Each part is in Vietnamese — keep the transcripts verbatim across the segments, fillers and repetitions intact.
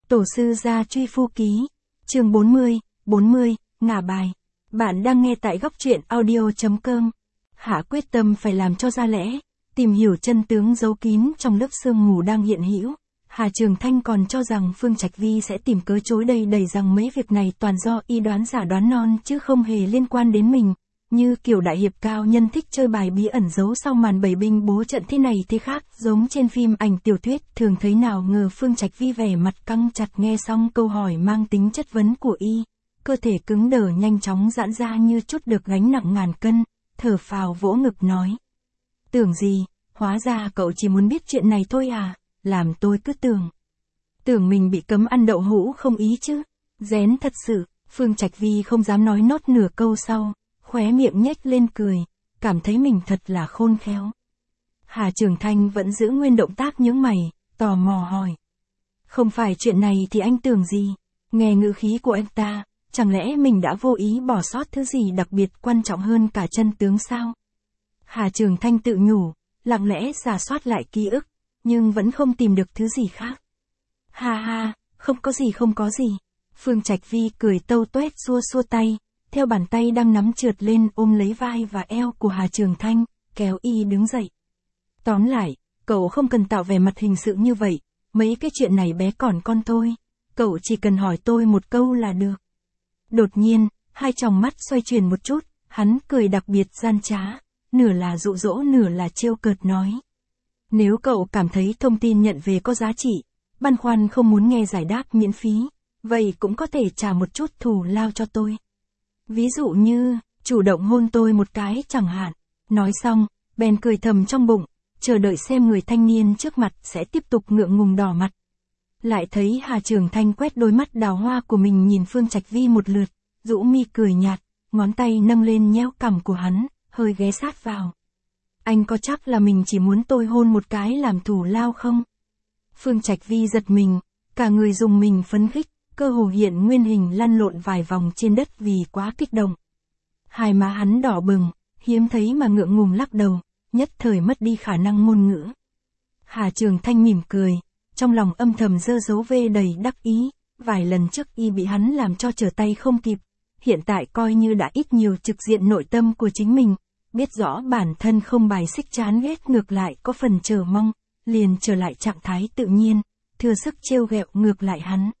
Tổ sư gia truy phu ký. Chương bốn mươi, bốn mươi, ngả bài. Bạn đang nghe tại góc truyện audio chấm com. Hạ quyết tâm phải làm cho ra lẽ, tìm hiểu chân tướng giấu kín trong lớp sương mù đang hiện hữu. Hà Trường Thanh còn cho rằng Phương Trạch Vi sẽ tìm cớ chối đầy đầy rằng mấy việc này toàn do y đoán giả đoán non chứ không hề liên quan đến mình. Như kiểu đại hiệp cao nhân thích chơi bài bí ẩn giấu sau màn bảy binh bố trận thế này thế khác, giống trên phim ảnh tiểu thuyết thường thấy, nào ngờ Phương Trạch Vi vẻ mặt căng chặt nghe xong câu hỏi mang tính chất vấn của y. Cơ thể cứng đờ nhanh chóng giãn ra như trút được gánh nặng ngàn cân, thở phào vỗ ngực nói. Tưởng gì, hóa ra cậu chỉ muốn biết chuyện này thôi à, làm tôi cứ tưởng. Tưởng mình bị cấm ăn đậu hũ không ý chứ, rén thật sự. Phương Trạch Vi không dám nói nốt nửa câu sau, khóe miệng nhếch lên cười, cảm thấy mình thật là khôn khéo. Hà Trường Thanh vẫn giữ nguyên động tác nhướng mày, tò mò hỏi. Không phải chuyện này thì anh tưởng gì? Nghe ngữ khí của anh ta, chẳng lẽ mình đã vô ý bỏ sót thứ gì đặc biệt quan trọng hơn cả chân tướng sao? Hà Trường Thanh tự nhủ, lặng lẽ rà soát lại ký ức, nhưng vẫn không tìm được thứ gì khác. Ha ha, không có gì không có gì. Phương Trạch Vi cười tâu tuét xua xua tay, theo bàn tay đang nắm trượt lên ôm lấy vai và eo của Hà Trường Thanh, kéo y đứng dậy. Tóm lại, cậu không cần tạo vẻ mặt hình sự như vậy, mấy cái chuyện này bé còn con thôi, cậu chỉ cần hỏi tôi một câu là được. Đột nhiên, hai tròng mắt xoay chuyển một chút, hắn cười đặc biệt gian trá, nửa là dụ dỗ nửa là trêu cợt nói. Nếu cậu cảm thấy thông tin nhận về có giá trị, băn khoăn không muốn nghe giải đáp miễn phí, vậy cũng có thể trả một chút thù lao cho tôi. Ví dụ như, chủ động hôn tôi một cái chẳng hạn. Nói xong, bèn cười thầm trong bụng, chờ đợi xem người thanh niên trước mặt sẽ tiếp tục ngượng ngùng đỏ mặt. Lại thấy Hà Trường Thanh quét đôi mắt đào hoa của mình nhìn Phương Trạch Vi một lượt, rũ mi cười nhạt, ngón tay nâng lên nhéo cằm của hắn, hơi ghé sát vào. Anh có chắc là mình chỉ muốn tôi hôn một cái làm thù lao không? Phương Trạch Vi giật mình, cả người dùng mình phấn khích, cơ hồ hiện nguyên hình lăn lộn vài vòng trên đất vì quá kích động. Hai má hắn đỏ bừng, hiếm thấy mà ngượng ngùng lắc đầu, nhất thời mất đi khả năng ngôn ngữ. Hà Trường Thanh mỉm cười, trong lòng âm thầm giơ dấu V đầy đắc ý, vài lần trước y bị hắn làm cho trở tay không kịp, hiện tại coi như đã ít nhiều trực diện nội tâm của chính mình, biết rõ bản thân không bài xích chán ghét ngược lại có phần chờ mong, liền trở lại trạng thái tự nhiên, thừa sức trêu ghẹo ngược lại hắn.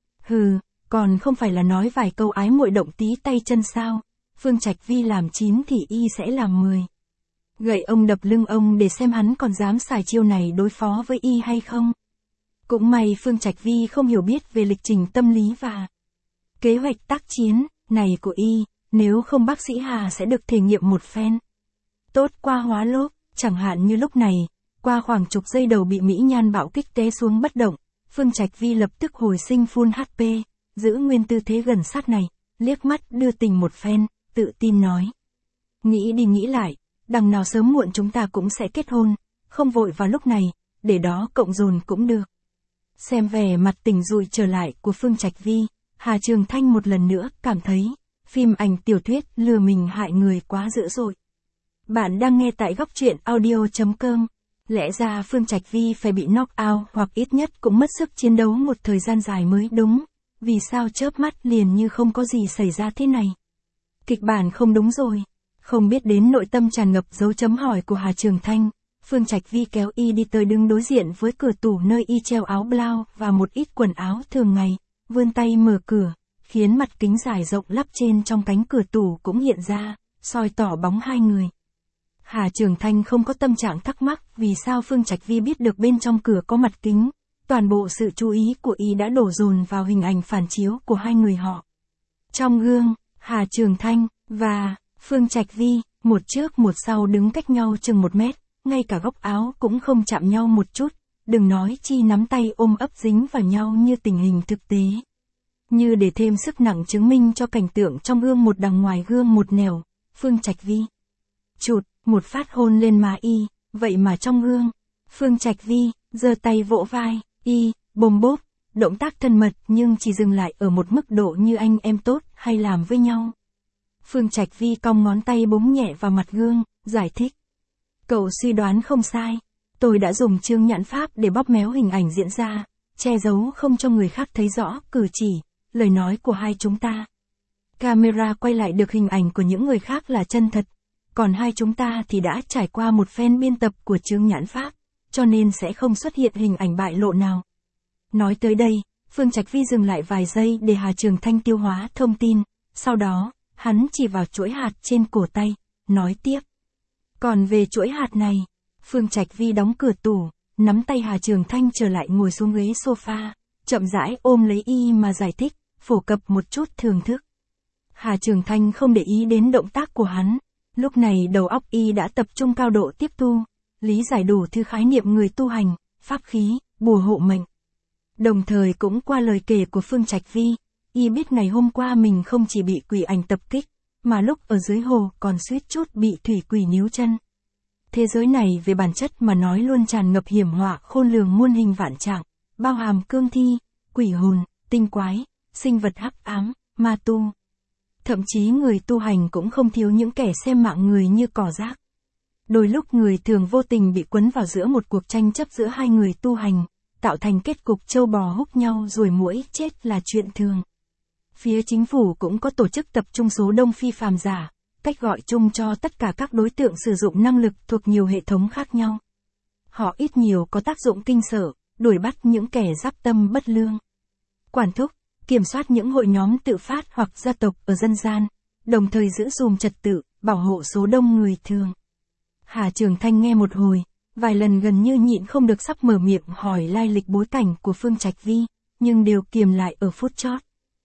Hừ, còn không phải là nói vài câu ái muội động tí tay chân sao, Phương Trạch Vi làm chín thì y sẽ làm mười. Gậy ông đập lưng ông để xem hắn còn dám xài chiêu này đối phó với y hay không. Cũng may Phương Trạch Vi không hiểu biết về lịch trình tâm lý và kế hoạch tác chiến này của y, nếu không bác sĩ Hà sẽ được thể nghiệm một phen. Tốt qua hóa lốp, chẳng hạn như lúc này, qua khoảng chục giây đầu bị mỹ nhan bạo kích té xuống bất động. Phương Trạch Vi lập tức hồi sinh full hát pê, giữ nguyên tư thế gần sát này, liếc mắt đưa tình một phen, tự tin nói. Nghĩ đi nghĩ lại, đằng nào sớm muộn chúng ta cũng sẽ kết hôn, không vội vào lúc này, để đó cộng dồn cũng được. Xem vẻ mặt tỉnh rụi trở lại của Phương Trạch Vi, Hà Trường Thanh một lần nữa cảm thấy, phim ảnh tiểu thuyết lừa mình hại người quá dữ dội. Bạn đang nghe tại góc truyện audio chấm com. Lẽ ra Phương Trạch Vi phải bị knock out hoặc ít nhất cũng mất sức chiến đấu một thời gian dài mới đúng. Vì sao chớp mắt liền như không có gì xảy ra thế này? Kịch bản không đúng rồi. Không biết đến nội tâm tràn ngập dấu chấm hỏi của Hà Trường Thanh, Phương Trạch Vi kéo y đi tới đứng đối diện với cửa tủ nơi y treo áo blau và một ít quần áo thường ngày, vươn tay mở cửa, khiến mặt kính dài rộng lắp trên trong cánh cửa tủ cũng hiện ra, soi tỏ bóng hai người. Hà Trường Thanh không có tâm trạng thắc mắc vì sao Phương Trạch Vi biết được bên trong cửa có mặt kính, toàn bộ sự chú ý của y đã đổ dồn vào hình ảnh phản chiếu của hai người họ. Trong gương, Hà Trường Thanh và Phương Trạch Vi, một trước một sau đứng cách nhau chừng một mét, ngay cả góc áo cũng không chạm nhau một chút, đừng nói chi nắm tay ôm ấp dính vào nhau như tình hình thực tế. Như để thêm sức nặng chứng minh cho cảnh tượng trong gương một đằng ngoài gương một nẻo, Phương Trạch Vi chụt một phát hôn lên má y, vậy mà trong gương, Phương Trạch Vi giơ tay vỗ vai y, bồm bốp, động tác thân mật nhưng chỉ dừng lại ở một mức độ như anh em tốt hay làm với nhau. Phương Trạch Vi cong ngón tay búng nhẹ vào mặt gương, giải thích. Cậu suy đoán không sai, tôi đã dùng chương nhãn pháp để bóp méo hình ảnh diễn ra, che giấu không cho người khác thấy rõ cử chỉ, lời nói của hai chúng ta. Camera quay lại được hình ảnh của những người khác là chân thật, còn hai chúng ta thì đã trải qua một phen biên tập của chướng nhãn pháp, cho nên sẽ không xuất hiện hình ảnh bại lộ nào. Nói tới đây, Phương Trạch Vi dừng lại vài giây để Hà Trường Thanh tiêu hóa thông tin, sau đó, hắn chỉ vào chuỗi hạt trên cổ tay, nói tiếp. Còn về chuỗi hạt này, Phương Trạch Vi đóng cửa tủ, nắm tay Hà Trường Thanh trở lại ngồi xuống ghế sofa, chậm rãi ôm lấy y mà giải thích, phổ cập một chút thưởng thức. Hà Trường Thanh không để ý đến động tác của hắn, lúc này đầu óc y đã tập trung cao độ tiếp thu, lý giải đủ thứ khái niệm người tu hành, pháp khí, bùa hộ mệnh. Đồng thời cũng qua lời kể của Phương Trạch Vi, y biết ngày hôm qua mình không chỉ bị quỷ ảnh tập kích, mà lúc ở dưới hồ còn suýt chút bị thủy quỷ níu chân. Thế giới này về bản chất mà nói luôn tràn ngập hiểm họa khôn lường muôn hình vạn trạng, bao hàm cương thi, quỷ hồn, tinh quái, sinh vật hắc ám, ma tu. Thậm chí người tu hành cũng không thiếu những kẻ xem mạng người như cỏ rác. Đôi lúc người thường vô tình bị quấn vào giữa một cuộc tranh chấp giữa hai người tu hành, tạo thành kết cục trâu bò húc nhau rồi muỗi chết là chuyện thường. Phía chính phủ cũng có tổ chức tập trung số đông phi phàm giả, cách gọi chung cho tất cả các đối tượng sử dụng năng lực thuộc nhiều hệ thống khác nhau. Họ ít nhiều có tác dụng kinh sở, đuổi bắt những kẻ giáp tâm bất lương. Quản thúc, kiểm soát những hội nhóm tự phát hoặc gia tộc ở dân gian, đồng thời giữ gìn trật tự, bảo hộ số đông người thường. Hà Trường Thanh nghe một hồi, vài lần gần như nhịn không được sắp mở miệng hỏi lai lịch bối cảnh của Phương Trạch Vi, nhưng đều kiềm lại ở phút chót.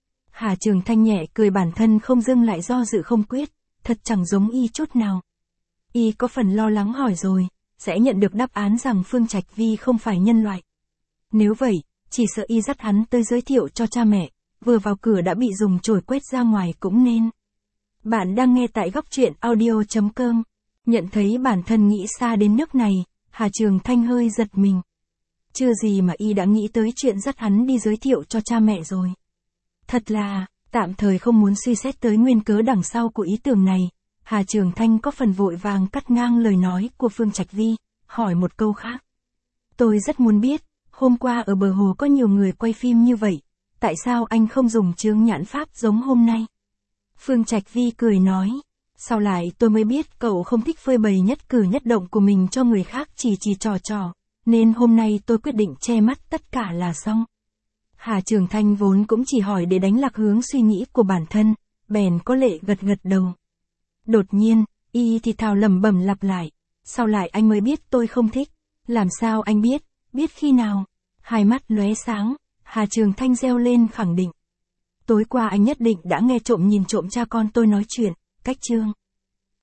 Hà Trường Thanh nhẹ cười bản thân không dưng lại do dự không quyết, thật chẳng giống y chút nào. Y có phần lo lắng hỏi rồi, sẽ nhận được đáp án rằng Phương Trạch Vi không phải nhân loại. Nếu vậy, chỉ sợ y dắt hắn tới giới thiệu cho cha mẹ, vừa vào cửa đã bị dùng chổi quét ra ngoài cũng nên. Bạn đang nghe tại góc truyện audio chấm com. Nhận thấy bản thân nghĩ xa đến nước này, Hà Trường Thanh hơi giật mình. Chưa gì mà y đã nghĩ tới chuyện dắt hắn đi giới thiệu cho cha mẹ rồi. Thật là, tạm thời không muốn suy xét tới nguyên cớ đằng sau của ý tưởng này, Hà Trường Thanh có phần vội vàng cắt ngang lời nói của Phương Trạch Vi, hỏi một câu khác. Tôi rất muốn biết, hôm qua ở bờ hồ có nhiều người quay phim như vậy, tại sao anh không dùng chướng nhãn pháp giống hôm nay? Phương Trạch Vi cười nói, sau lại tôi mới biết cậu không thích phơi bày nhất cử nhất động của mình cho người khác chỉ chỉ trò trò, nên hôm nay tôi quyết định che mắt tất cả là xong. Hà Trường Thanh vốn cũng chỉ hỏi để đánh lạc hướng suy nghĩ của bản thân, bèn có lệ gật gật đầu. Đột nhiên, y thì thào lẩm bẩm lặp lại, sau lại anh mới biết tôi không thích, làm sao anh biết, biết khi nào? Hai mắt lóe sáng, Hà Trường Thanh reo lên khẳng định. Tối qua anh nhất định đã nghe trộm nhìn trộm cha con tôi nói chuyện, cách chương.